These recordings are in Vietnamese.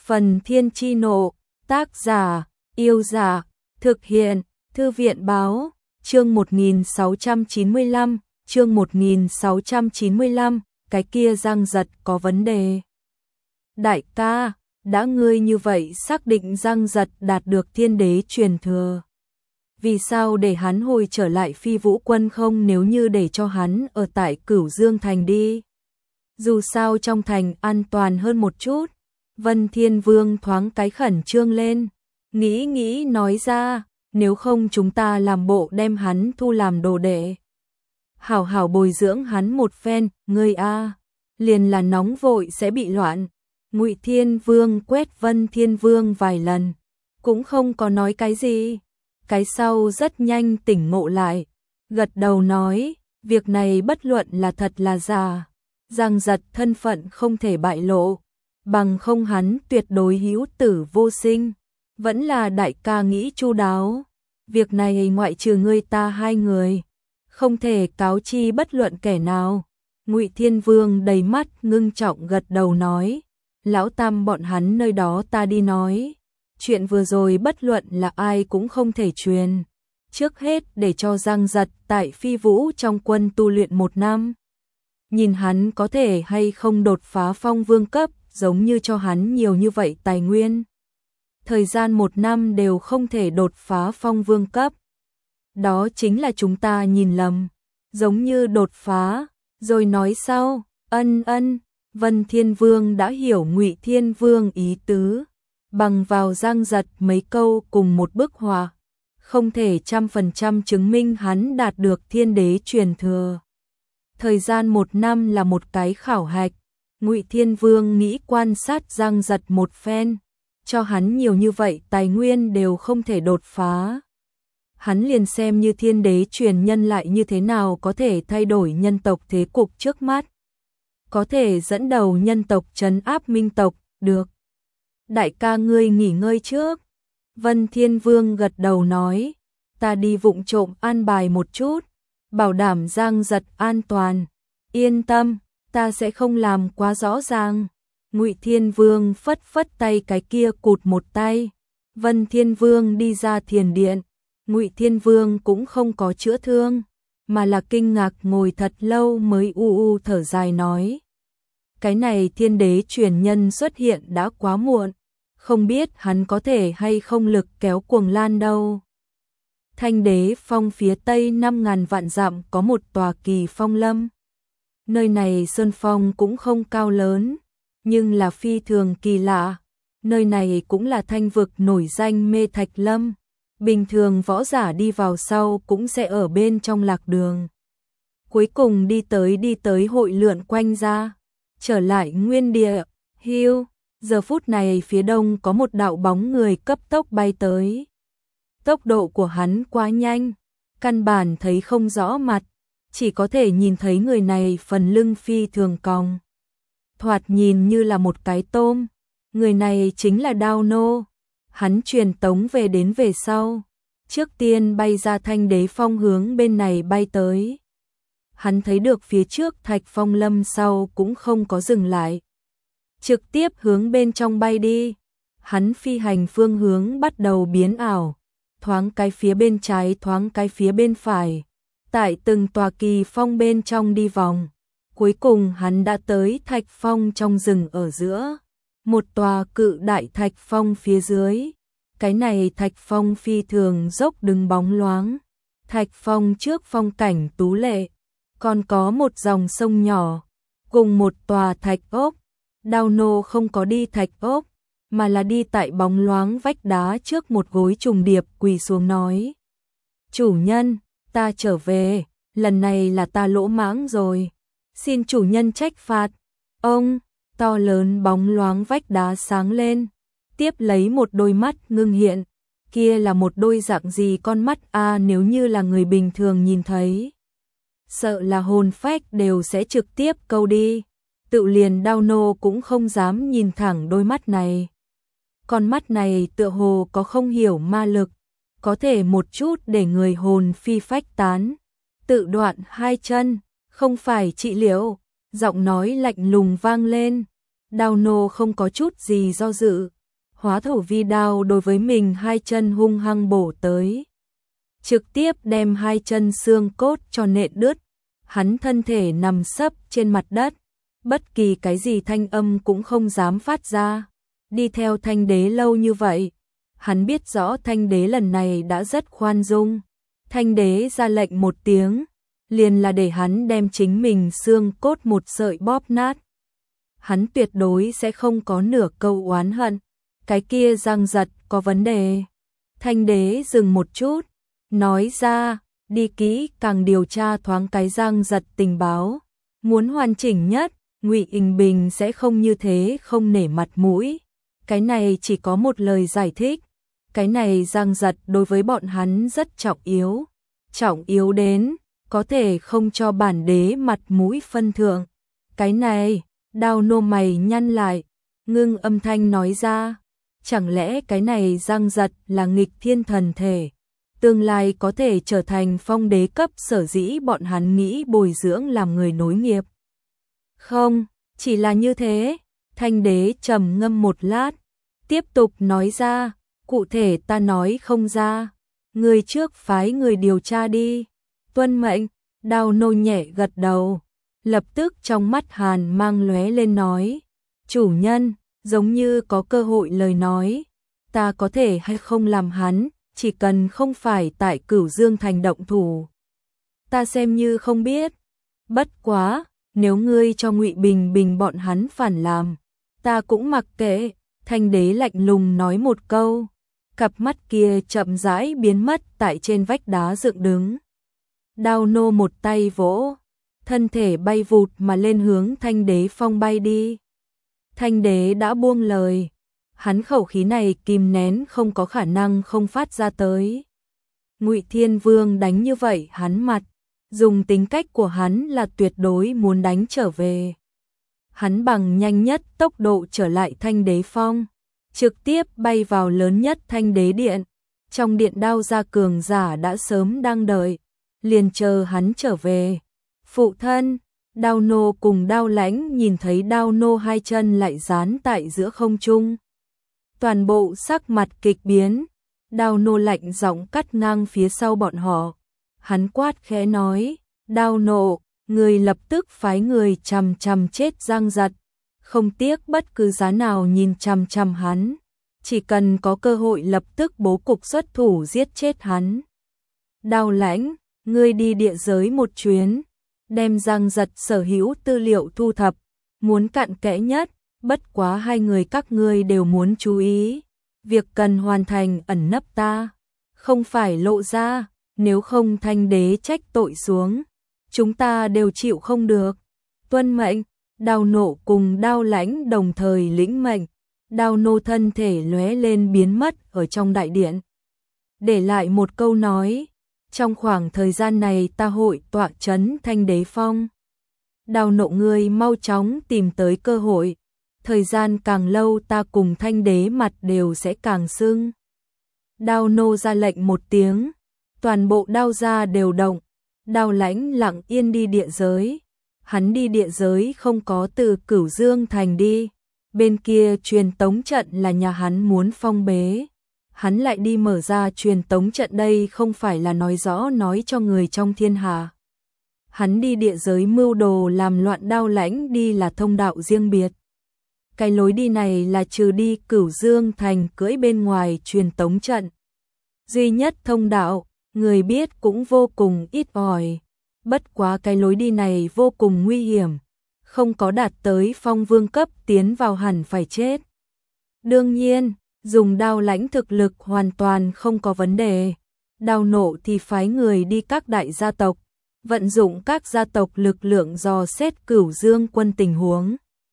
Phần Thiên Chi Nộ, tác giả, Yêu Giả, thực hiện, Thư viện Báo, chương 1695, chương 1695, cái kia Giang Giật có vấn đề. Đại ca, đã ngươi như vậy xác định Giang Giật đạt được thiên đế truyền thừa. Vì sao để hắn hồi trở lại Phi Vũ Quân không, nếu như để cho hắn ở tại Cửu Dương Thành đi? Dù sao trong thành an toàn hơn một chút. Vân Thiên Vương thoáng cái khẩn trương lên, nghĩ nói ra, nếu không chúng ta làm bộ đem hắn thu làm đồ đệ. Hảo hảo bồi dưỡng hắn một phen, ngươi a, liền là nóng vội sẽ bị loạn. Ngụy Thiên Vương quét Vân Thiên Vương vài lần, cũng không có nói cái gì. Cái sau rất nhanh tỉnh ngộ lại, gật đầu nói, việc này bất luận là thật là giả, Giang Giật thân phận không thể bại lộ, bằng không hắn tuyệt đối hữu tử vô sinh. Vẫn là đại ca nghĩ chu đáo, việc này ngoại trừ ngươi ta hai người, không thể cáo chi bất luận kẻ nào. Ngụy Thiên Vương đầy mắt ngưng trọng gật đầu nói, lão tam bọn hắn nơi đó ta đi nói, chuyện vừa rồi bất luận là ai cũng không thể truyền. Trước hết để cho Giang Giật tại Phi Vũ trong quân tu luyện 1 năm. Nhìn hắn có thể hay không đột phá phong vương cấp, giống như cho hắn nhiều như vậy tài nguyên. Thời gian 1 năm đều không thể đột phá phong vương cấp. Đó chính là chúng ta nhìn lầm, giống như đột phá, rồi nói sau, ân. Vân Thiên Vương đã hiểu Ngụy Thiên Vương ý tứ, bằng vào Giang Giật mấy câu cùng một bức họa, không thể 100% chứng minh hắn đạt được thiên đế truyền thừa. Thời gian 1 năm là một cái khảo hạch, Ngụy Thiên Vương nghĩ quan sát Giang Giật một phen, cho hắn nhiều như vậy tài nguyên đều không thể đột phá. Hắn liền xem như thiên đế truyền nhân lại như thế nào có thể thay đổi nhân tộc thế cục trước mắt. Có thể dẫn đầu nhân tộc trấn áp minh tộc, được. Đại ca ngươi nghỉ ngơi trước. Vân Thiên Vương gật đầu nói, ta đi vụng trộm an bài một chút, bảo đảm Giang Giật an toàn. Yên tâm, ta sẽ không làm quá rõ ràng. Ngụy Thiên Vương phất tay, cái kia cụt một tay. Vân Thiên Vương đi ra thiền điện. Ngụy Thiên Vương cũng không có chữa thương, mà là kinh ngạc ngồi thật lâu mới u thở dài nói, cái này thiên đế truyền nhân xuất hiện đã quá muộn, không biết hắn có thể hay không lực kéo Cuồng Lan đâu. Thanh Đế Phong phía tây 5.000 vạn dặm có một tòa Kỳ Phong Lâm. Nơi này sơn phong cũng không cao lớn, nhưng là phi thường kỳ lạ. Nơi này cũng là thanh vực nổi danh Mê Thạch Lâm. Bình thường võ giả đi vào sau cũng sẽ ở bên trong lạc đường. Cuối cùng đi tới hội lượn quanh ra, trở lại nguyên địa. Hưu, giờ phút này phía đông có một đạo bóng người cấp tốc bay tới. Tốc độ của hắn quá nhanh, căn bản thấy không rõ mặt, chỉ có thể nhìn thấy người này phần lưng phi thường cong. Thoạt nhìn như là một cái tôm, người này chính là Đao Nô. Hắn truyền tống đến về sau, trước tiên bay ra Thanh Đế Phong hướng bên này bay tới. Hắn thấy được phía trước Thạch Phong Lâm sau cũng không có dừng lại, trực tiếp hướng bên trong bay đi. Hắn phi hành phương hướng bắt đầu biến ảo, thoáng cái phía bên trái thoáng cái phía bên phải, tại từng tòa Kỳ Phong bên trong đi vòng. Cuối cùng hắn đã tới Thạch Phong trong rừng ở giữa, một tòa cự đại Thạch Phong phía dưới. Cái này Thạch Phong phi thường dốc đứng bóng loáng. Thạch Phong trước phong cảnh tú lệ, còn có một dòng sông nhỏ, cùng một tòa thạch ốc. Đao Nô không có đi thạch ốc, mà là đi tại bóng loáng vách đá trước một gối trùng điệp quỳ xuống nói, chủ nhân, ta trở về, lần này là ta lỗ mãng rồi, xin chủ nhân trách phạt. Ông, to lớn bóng loáng vách đá sáng lên, tiếp lấy một đôi mắt ngưng hiện, kia là một đôi dạng gì con mắt a, nếu như là người bình thường nhìn thấy, sợ là hồn phách đều sẽ trực tiếp câu đi. Tự liền Đao Nô cũng không dám nhìn thẳng đôi mắt này. Con mắt này tựa hồ có không hiểu ma lực, có thể một chút để người hồn phi phách tán. Tự đoạn 2 chân, không phải trị liệu. Giọng nói lạnh lùng vang lên. Đao Nô không có chút gì do dự, hóa thổ vi đao đối với mình hai chân hung hăng bổ tới. Trực tiếp đem hai chân xương cốt cho nện đứt, hắn thân thể nằm sấp trên mặt đất, bất kỳ cái gì thanh âm cũng không dám phát ra. Đi theo Thanh Đế lâu như vậy, hắn biết rõ Thanh Đế lần này đã rất khoan dung. Thanh Đế ra lệnh một tiếng, liền là để hắn đem chính mình xương cốt một sợi bóp nát. Hắn tuyệt đối sẽ không có nửa câu oán hận. Cái kia răng giật có vấn đề. Thanh Đế dừng một chút, nói ra, đi kỹ càng điều tra thoáng cái răng giật tình báo. Muốn hoàn chỉnh nhất, Ngụy Ình Bình sẽ không như thế không nể mặt mũi. Cái này chỉ có một lời giải thích. Cái này răng giật đối với bọn hắn rất trọng yếu. Trọng yếu đến, có thể không cho bản đế mặt mũi phân thượng. Cái này, Đao Nô mày nhăn lại, ngưng âm thanh nói ra. Chẳng lẽ cái này răng giật là nghịch thiên thần thể, tương lai có thể trở thành phong đế cấp, sở dĩ bọn hắn nghĩ bồi dưỡng làm người nối nghiệp? Không, chỉ là như thế. Thanh Đế trầm ngâm một lát, tiếp tục nói ra, cụ thể ta nói không ra, người trước phái người điều tra đi. Tuân mệnh. Đao Nô nhẹ gật đầu, lập tức trong mắt hàn mang lóe lên nói, chủ nhân, giống như có cơ hội lời nói, ta có thể hay không làm hắn, chỉ cần không phải tại Cửu Dương thành động thủ, ta xem như không biết. Bất quá, nếu ngươi cho Ngụy Bình Bình bọn hắn phản làm, ta cũng mặc kệ. Thanh Đế lạnh lùng nói một câu, cặp mắt kia chậm rãi biến mất tại trên vách đá dựng đứng. Đao Nô một tay vỗ, thân thể bay vụt mà lên hướng Thanh Đế phong bay đi. Thanh Đế đã buông lời, hắn khẩu khí này kìm nén không có khả năng không phát ra tới. Ngụy Thiên Vương đánh như vậy hắn mặt, dùng tính cách của hắn là tuyệt đối muốn đánh trở về. Hắn bằng nhanh nhất tốc độ trở lại Thanh Đế phong, trực tiếp bay vào lớn nhất Thanh Đế điện. Trong điện Đao gia cường giả đã sớm đang đợi, liền chờ hắn trở về. Phụ thân. Đao Nô cùng Đao Lãnh nhìn thấy Đao Nô hai chân lại dán tại giữa không trung, toàn bộ sắc mặt kịch biến. Đao Nô lạnh giọng cắt ngang phía sau bọn họ, hắn quát khẽ nói, Đao Nô, người lập tức phái người chằm chằm chết Giang Giật, không tiếc bất cứ giá nào nhìn chằm chằm hắn, chỉ cần có cơ hội lập tức bố cục xuất thủ giết chết hắn. Đao Lãnh, ngươi đi địa giới một chuyến, đem Giang Giật sở hữu tư liệu thu thập, muốn cặn kẽ nhất, bất quá hai người các ngươi đều muốn chú ý, việc cần hoàn thành ẩn nấp ta, không phải lộ ra, nếu không Thanh Đế trách tội xuống, chúng ta đều chịu không được. Tuân mệnh. Đao Nộ cùng Đao Lãnh đồng thời lĩnh mệnh. Đao Nô thân thể lóe lên biến mất ở trong đại điện, để lại một câu nói, trong khoảng thời gian này ta hội tọa trấn Thanh Đế phong. Đao Nộ ngươi mau chóng tìm tới cơ hội, thời gian càng lâu ta cùng Thanh Đế mặt đều sẽ càng sưng. Đao Nô ra lệnh một tiếng, toàn bộ Đao gia đều động. Đao Lãnh lặng yên đi địa giới, hắn đi địa giới không có từ Cửu Dương thành đi, bên kia truyền tống trận là nhà hắn muốn phong bế, hắn lại đi mở ra truyền tống trận, đây không phải là nói rõ nói cho người trong thiên hạ. Hắn đi địa giới mưu đồ làm loạn. Đao Lãnh đi là thông đạo riêng biệt, cái lối đi này là trừ đi Cửu Dương thành cưỡi bên ngoài truyền tống trận duy nhất thông đạo, người biết cũng vô cùng ít ỏi. Bất quá cái lối đi này vô cùng nguy hiểm, không có đạt tới phong vương cấp tiến vào hẳn phải chết. Đương nhiên, dùng Đao Lãnh thực lực hoàn toàn không có vấn đề. Đao Nộ thì phái người đi các đại gia tộc, vận dụng các gia tộc lực lượng dò xét Cửu Dương quân tình huống.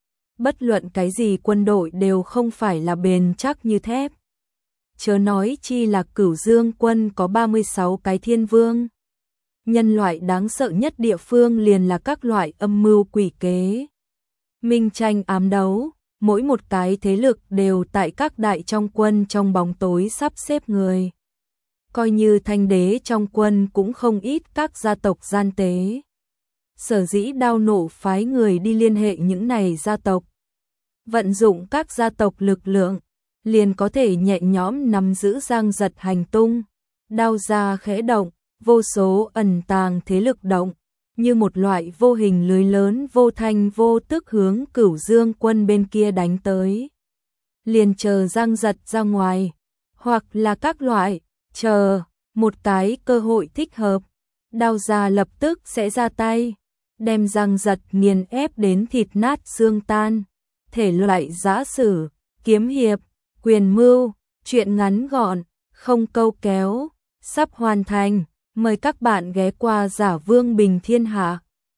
Bất luận cái gì quân đội đều không phải là bền chắc như thép. Chớ nói chi là Cửu Dương quân có 36 cái thiên vương. Nhân loại đáng sợ nhất địa phương liền là các loại âm mưu quỷ kế, minh tranh ám đấu, mỗi một cái thế lực đều tại các đại trong quân trong bóng tối sắp xếp người. Coi như Thanh Đế trong quân cũng không ít các gia tộc gian tế. Sở dĩ Đao Nộ phái người đi liên hệ những này gia tộc, vận dụng các gia tộc lực lượng, liền có thể nhẹ nhõm nắm giữ Giang Giật hành tung. Đao ra khẽ động, vô số ẩn tàng thế lực động, như một loại vô hình lưới lớn vô thanh vô tức hướng Cửu Dương quân bên kia đánh tới. Liền chờ Giang Giật ra ngoài, hoặc là các loại, chờ một cái cơ hội thích hợp, đao ra lập tức sẽ ra tay, đem Giang Giật nghiền ép đến thịt nát xương tan. Thể loại giã sử, kiếm hiệp, quyền mưu, truyện ngắn gọn, không câu kéo, sắp hoàn thành. Mời các bạn ghé qua Giả Vương Bình Thiên Hạ.